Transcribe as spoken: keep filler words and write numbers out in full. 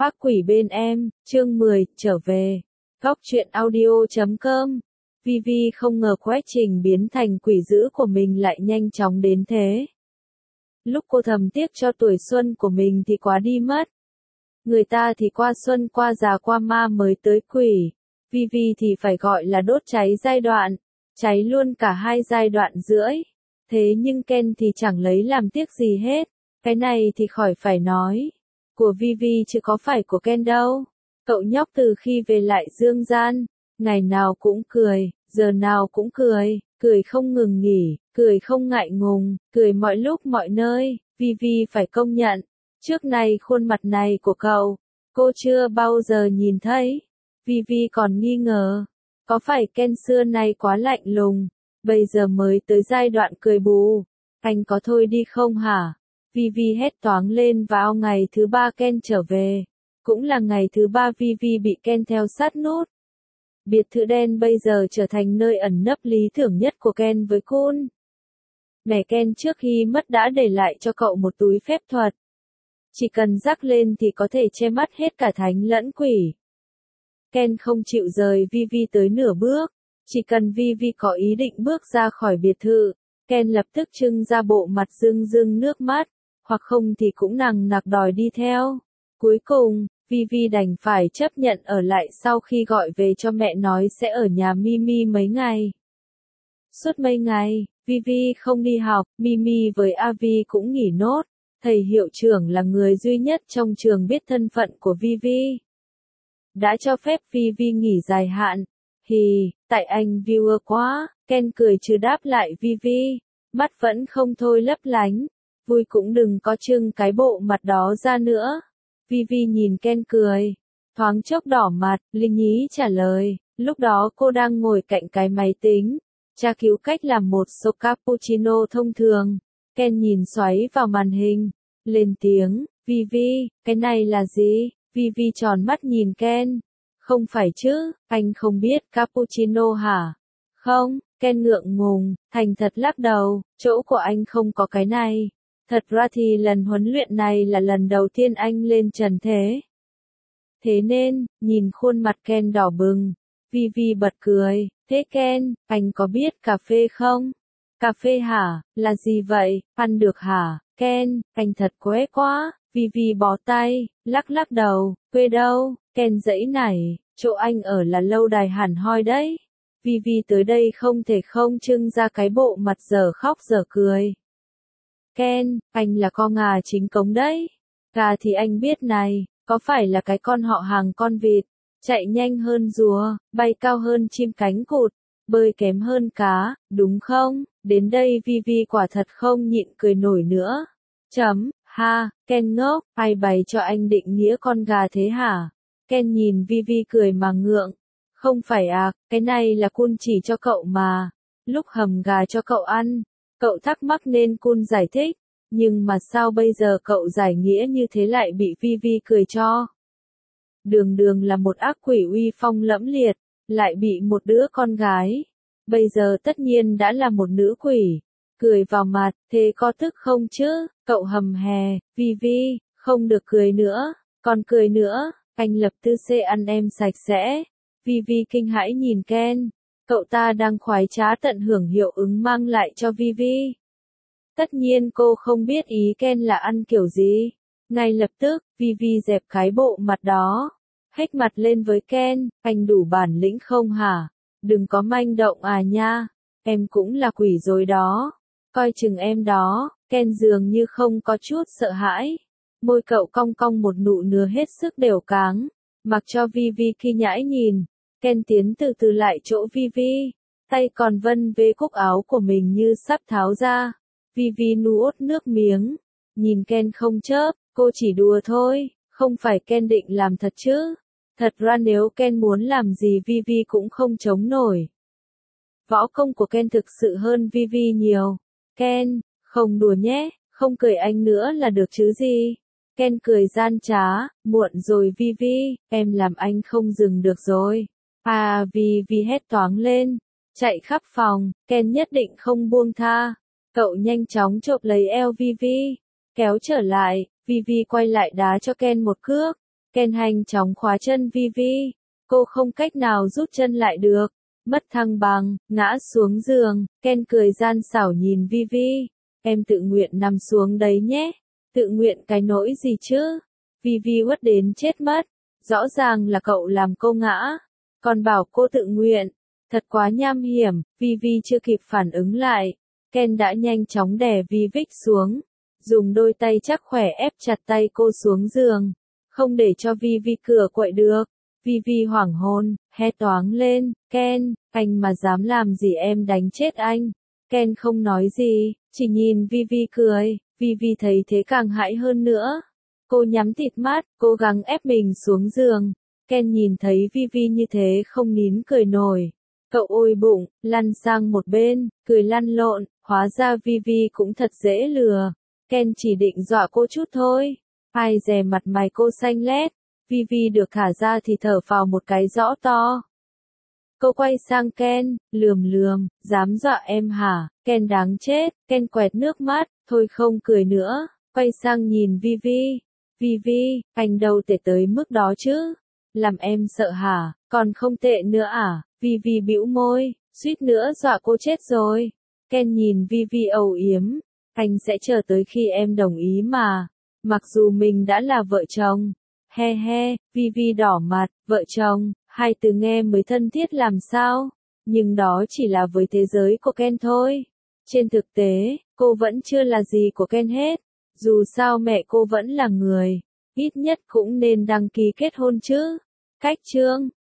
Ác quỷ bên em, chương mười, trở về. Góc truyện audio chấm com. Vivi không ngờ quá trình biến thành quỷ dữ của mình lại nhanh chóng đến thế. Lúc cô thầm tiếc cho tuổi xuân của mình thì quá đi mất. Người ta thì qua xuân qua già qua ma mới tới quỷ. Vivi thì phải gọi là đốt cháy giai đoạn. Cháy luôn cả hai giai đoạn rưỡi. Thế nhưng Ken thì chẳng lấy làm tiếc gì hết. Cái này thì khỏi phải nói. Của Vivi chứ có phải của Ken đâu. Cậu nhóc từ khi về lại dương gian, ngày nào cũng cười, giờ nào cũng cười, cười không ngừng nghỉ, cười không ngại ngùng, cười mọi lúc mọi nơi. Vivi phải công nhận, trước nay khuôn mặt này của cậu, cô chưa bao giờ nhìn thấy. Vivi còn nghi ngờ, có phải Ken xưa nay quá lạnh lùng, bây giờ mới tới giai đoạn cười bù, anh có thôi đi không hả? Vivi hét toáng lên vào ngày thứ ba Ken trở về. Cũng là ngày thứ ba Vivi bị Ken theo sát nút. Biệt thự đen bây giờ trở thành nơi ẩn nấp lý tưởng nhất của Ken với Kun. Mẹ Ken trước khi mất đã để lại cho cậu một túi phép thuật. Chỉ cần rắc lên thì có thể che mắt hết cả thánh lẫn quỷ. Ken không chịu rời Vivi tới nửa bước. Chỉ cần Vivi có ý định bước ra khỏi biệt thự, Ken lập tức trưng ra bộ mặt rưng rưng nước mắt. Hoặc không thì cũng nằng nặc đòi đi theo. Cuối cùng, Vivi đành phải chấp nhận ở lại sau khi gọi về cho mẹ nói sẽ ở nhà Mimi mấy ngày. Suốt mấy ngày, Vivi không đi học, Mimi với Avi cũng nghỉ nốt. Thầy hiệu trưởng là người duy nhất trong trường biết thân phận của Vivi. Đã cho phép Vivi nghỉ dài hạn. Hì, tại anh viewer quá, Ken cười chứ đáp lại Vivi. Mắt vẫn không thôi lấp lánh. Vui cũng đừng có trưng cái bộ mặt đó ra nữa. Vivi nhìn Ken cười. Thoáng chốc đỏ mặt, Linh nhí trả lời. Lúc đó cô đang ngồi cạnh cái máy tính. Tra cứu cách làm một số cappuccino thông thường. Ken nhìn xoáy vào màn hình. Lên tiếng, Vivi, cái này là gì? Vivi tròn mắt nhìn Ken. Không phải chứ, anh không biết cappuccino hả? Không, Ken ngượng ngùng, thành thật lắc đầu, chỗ của anh không có cái này. Thật ra thì lần huấn luyện này là lần đầu tiên anh lên trần thế. Thế nên, nhìn khuôn mặt Ken đỏ bừng, Vivi bật cười, thế Ken, anh có biết cà phê không? Cà phê hả, là gì vậy, ăn được hả? Ken, anh thật quế quá, Vivi bó tay, lắc lắc đầu, quê đâu? Ken giãy nảy, chỗ anh ở là lâu đài hẳn hoi đấy. Vivi tới đây không thể không trưng ra cái bộ mặt dở khóc dở cười. Ken, anh là con gà chính cống đấy. Gà thì anh biết này, có phải là cái con họ hàng con vịt, chạy nhanh hơn rùa, bay cao hơn chim cánh cụt, bơi kém hơn cá, đúng không? Đến đây Vivi quả thật không nhịn cười nổi nữa. Chấm, ha, Ken ngốc, ai bày cho anh định nghĩa con gà thế hả? Ken nhìn Vivi cười mà ngượng. Không phải à, cái này là Kun chỉ cho cậu mà. Lúc hầm gà cho cậu ăn. Cậu thắc mắc nên Kun giải thích, nhưng mà sao bây giờ cậu giải nghĩa như thế lại bị Vivi cười cho? Đường đường là một ác quỷ uy phong lẫm liệt, lại bị một đứa con gái. Bây giờ tất nhiên đã là một nữ quỷ. Cười vào mặt, thế có tức không chứ? Cậu hầm hè, Vivi, không được cười nữa, còn cười nữa, anh lập tư xê ăn em sạch sẽ. Vivi kinh hãi nhìn Ken. Cậu ta đang khoái trá tận hưởng hiệu ứng mang lại cho Vivi. Tất nhiên cô không biết ý Ken là ăn kiểu gì. Ngay lập tức, Vivi dẹp cái bộ mặt đó. Hếch mặt lên với Ken, anh đủ bản lĩnh không hả? Đừng có manh động à nha. Em cũng là quỷ rồi đó. Coi chừng em đó. Ken dường như không có chút sợ hãi. Môi cậu cong cong một nụ nửa hết sức đều cáng. Mặc cho Vivi khi nhãi nhìn. Ken tiến từ từ lại chỗ Vivi. Tay còn vân về cúc áo của mình như sắp tháo ra. Vivi nuốt nước miếng. Nhìn Ken không chớp, cô chỉ đùa thôi, không phải Ken định làm thật chứ. Thật ra nếu Ken muốn làm gì Vivi cũng không chống nổi. Võ công của Ken thực sự hơn Vivi nhiều. Ken, không đùa nhé, không cười anh nữa là được chứ gì. Ken cười gian trá, muộn rồi Vivi, em làm anh không dừng được rồi. À Vivi hét toáng lên, chạy khắp phòng, Ken nhất định không buông tha. Cậu nhanh chóng chộp lấy eo Vivi, kéo trở lại, Vivi quay lại đá cho Ken một cước. Ken nhanh chóng khóa chân Vivi. Cô không cách nào rút chân lại được. Mất thăng bằng, ngã xuống giường. Ken cười gian xảo nhìn Vivi. Em tự nguyện nằm xuống đấy nhé. Tự nguyện cái nỗi gì chứ? Vivi uất đến chết mất. Rõ ràng là cậu làm cô ngã. Còn bảo cô tự nguyện. Thật quá nham hiểm. Vivi chưa kịp phản ứng lại. Ken đã nhanh chóng đè Vivic xuống. Dùng đôi tay chắc khỏe ép chặt tay cô xuống giường. Không để cho Vivi cửa quậy được. Vivi hoảng hồn, hét toáng lên. Ken, anh mà dám làm gì em đánh chết anh. Ken không nói gì, chỉ nhìn Vivi cười. Vivi thấy thế càng hãi hơn nữa. Cô nhắm tịt mắt, cố gắng ép mình xuống giường. Ken nhìn thấy Vivi như thế không nín cười nổi. Cậu ôi bụng, lăn sang một bên, cười lăn lộn, hóa ra Vivi cũng thật dễ lừa. Ken chỉ định dọa cô chút thôi. Ai dè mặt mày cô xanh lét. Vivi được thả ra thì thở phào một cái rõ to. Cô quay sang Ken, lườm lườm, dám dọa em hả? Ken đáng chết. Ken quẹt nước mắt, thôi không cười nữa, quay sang nhìn Vivi. Vivi, anh đâu tệ tới mức đó chứ? Làm em sợ hả? Còn không tệ nữa à? Vivi bĩu môi, suýt nữa dọa cô chết rồi. Ken nhìn Vivi âu yếm, anh sẽ chờ tới khi em đồng ý mà. Mặc dù mình đã là vợ chồng. He he, Vivi đỏ mặt, vợ chồng, hai từ nghe mới thân thiết làm sao? Nhưng đó chỉ là với thế giới của Ken thôi. Trên thực tế, cô vẫn chưa là gì của Ken hết. Dù sao mẹ cô vẫn là người. Ít nhất cũng nên đăng ký kết hôn chứ. Cách chương